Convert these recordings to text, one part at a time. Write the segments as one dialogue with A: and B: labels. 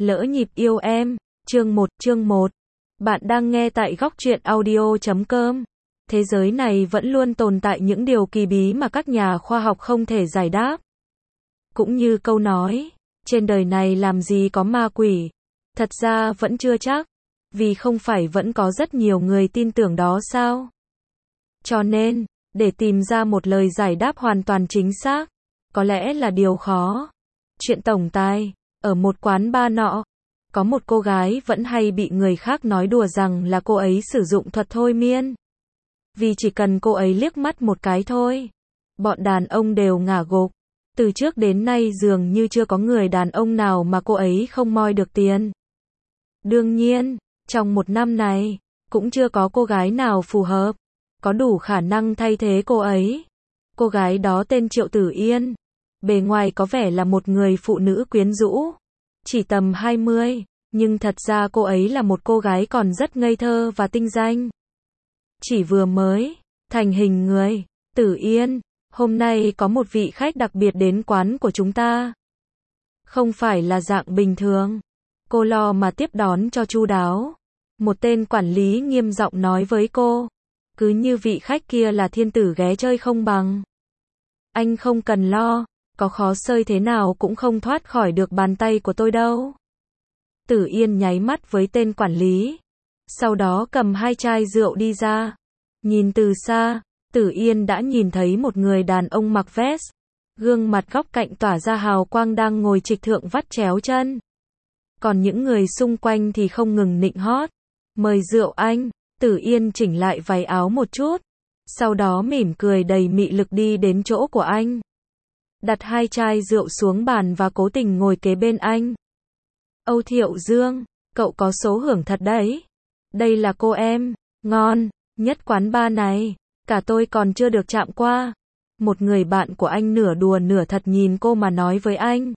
A: Lỡ nhịp yêu em, chương 1. Bạn đang nghe tại góc truyện audio.com. Thế giới này vẫn luôn tồn tại những điều kỳ bí mà các nhà khoa học không thể giải đáp. Cũng như câu nói, trên đời này làm gì có ma quỷ. Thật ra vẫn chưa chắc, vì không phải vẫn có rất nhiều người tin tưởng đó sao? Cho nên, để tìm ra một lời giải đáp hoàn toàn chính xác, có lẽ là điều khó. Chuyện tổng tài, ở một quán bar nọ, có một cô gái vẫn hay bị người khác nói đùa rằng là cô ấy sử dụng thuật thôi miên. Vì chỉ cần cô ấy liếc mắt một cái thôi, bọn đàn ông đều ngả gục. Từ trước đến nay dường như chưa có người đàn ông nào mà cô ấy không moi được tiền. Đương nhiên, trong một năm này, cũng chưa có cô gái nào phù hợp, có đủ khả năng thay thế cô ấy. Cô gái đó tên Triệu Tử Yên. Bề ngoài có vẻ là một người phụ nữ quyến rũ, chỉ tầm 20, nhưng thật ra cô ấy là một cô gái còn rất ngây thơ và tinh danh. Chỉ vừa mới thành hình người. Tử Yên, hôm nay có một vị khách đặc biệt đến quán của chúng ta. Không phải là dạng bình thường. Cô lo mà tiếp đón cho chu đáo. Một tên quản lý nghiêm giọng nói với cô. Cứ như vị khách kia là thiên tử ghé chơi không bằng. Anh không cần lo, có khó xơi thế nào cũng không thoát khỏi được bàn tay của tôi đâu. Tử Yên nháy mắt với tên quản lý. Sau đó cầm 2 chai rượu đi ra. Nhìn từ xa, Tử Yên đã nhìn thấy một người đàn ông mặc vest, gương mặt góc cạnh tỏa ra hào quang đang ngồi trịch thượng vắt chéo chân. Còn những người xung quanh thì không ngừng nịnh hót. Mời rượu anh. Tử Yên chỉnh lại váy áo một chút. Sau đó mỉm cười đầy mị lực đi đến chỗ của anh. Đặt 2 chai rượu xuống bàn và cố tình ngồi kế bên anh. Âu Thiệu Dương, cậu có số hưởng thật đấy. Đây là cô em, ngon, nhất quán bar này. Cả tôi còn chưa được chạm qua. Một người bạn của anh nửa đùa nửa thật nhìn cô mà nói với anh.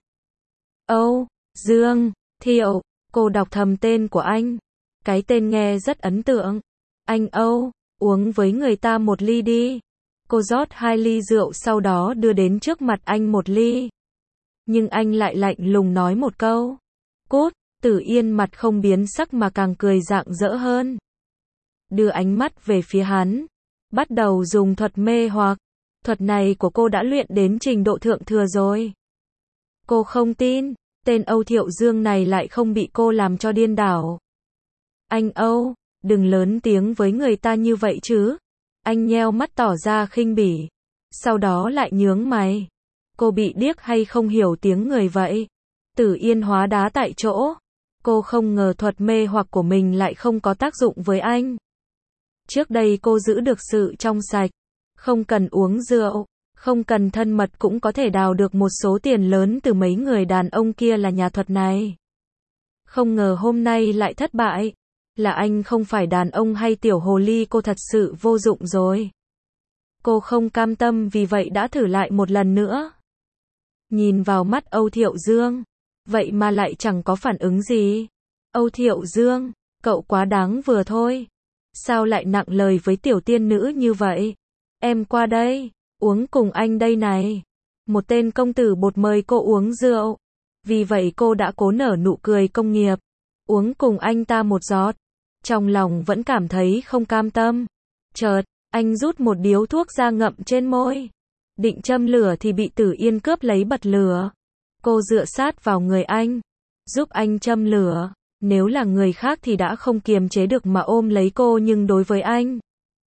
A: Âu, Dương, Thiệu, cô đọc thầm tên của anh. Cái tên nghe rất ấn tượng. Anh Âu, uống với người ta một ly đi. Cô rót 2 ly rượu sau đó đưa đến trước mặt anh 1 ly. Nhưng anh lại lạnh lùng nói một câu. Cút. Tử Yên mặt không biến sắc mà càng cười rạng rỡ hơn. Đưa ánh mắt về phía hắn. Bắt đầu dùng thuật mê hoặc. Thuật này của cô đã luyện đến trình độ thượng thừa rồi. Cô không tin, tên Âu Thiệu Dương này lại không bị cô làm cho điên đảo. Anh Âu, đừng lớn tiếng với người ta như vậy chứ. Anh nheo mắt tỏ ra khinh bỉ. Sau đó lại nhướng mày. Cô bị điếc hay không hiểu tiếng người vậy? Tử Yên hóa đá tại chỗ. Cô không ngờ thuật mê hoặc của mình lại không có tác dụng với anh. Trước đây cô giữ được sự trong sạch. Không cần uống rượu, không cần thân mật cũng có thể đào được một số tiền lớn từ mấy người đàn ông kia là nhà thuật này. Không ngờ hôm nay lại thất bại. Là anh không phải đàn ông hay tiểu hồ ly, cô thật sự vô dụng rồi. Cô không cam tâm vì vậy đã thử lại một lần nữa. Nhìn vào mắt Âu Thiệu Dương, vậy mà lại chẳng có phản ứng gì. Âu Thiệu Dương, cậu quá đáng vừa thôi. Sao lại nặng lời với tiểu tiên nữ như vậy? Em qua đây, uống cùng anh đây này. Một tên công tử bột mời cô uống rượu. Vì vậy cô đã cố nở nụ cười công nghiệp. Uống cùng anh ta một giọt. Trong lòng vẫn cảm thấy không cam tâm. Chợt, anh rút một điếu thuốc ra ngậm trên môi. Định châm lửa thì bị Tử Yên cướp lấy bật lửa. Cô dựa sát vào người anh, giúp anh châm lửa. Nếu là người khác thì đã không kiềm chế được mà ôm lấy cô, nhưng đối với anh,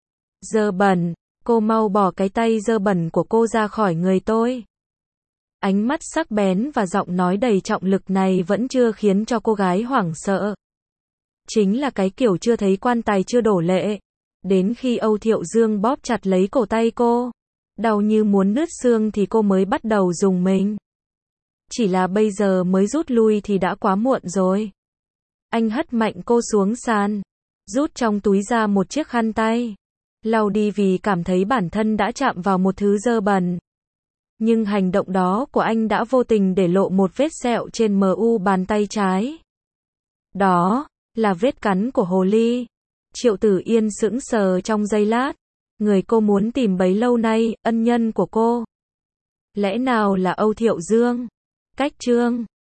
A: dơ bẩn, cô mau bỏ cái tay dơ bẩn của cô ra khỏi người tôi. Ánh mắt sắc bén và giọng nói đầy trọng lực này vẫn chưa khiến cho cô gái hoảng sợ. Chính là cái kiểu chưa thấy quan tài chưa đổ lệ. Đến khi Âu Thiệu Dương bóp chặt lấy cổ tay cô, đau như muốn nứt xương thì cô mới bắt đầu dùng mình. Chỉ là bây giờ mới rút lui thì đã quá muộn rồi. Anh hất mạnh cô xuống sàn, rút trong túi ra một chiếc khăn tay, lau đi vì cảm thấy bản thân đã chạm vào một thứ dơ bẩn. Nhưng hành động đó của anh đã vô tình để lộ một vết sẹo trên mu bàn tay trái. Đó là vết cắn của hồ ly. Triệu Tử Yên sững sờ trong giây lát. Người cô muốn tìm bấy lâu nay, ân nhân của cô. Lẽ nào là Âu Thiệu Dương? Cách chương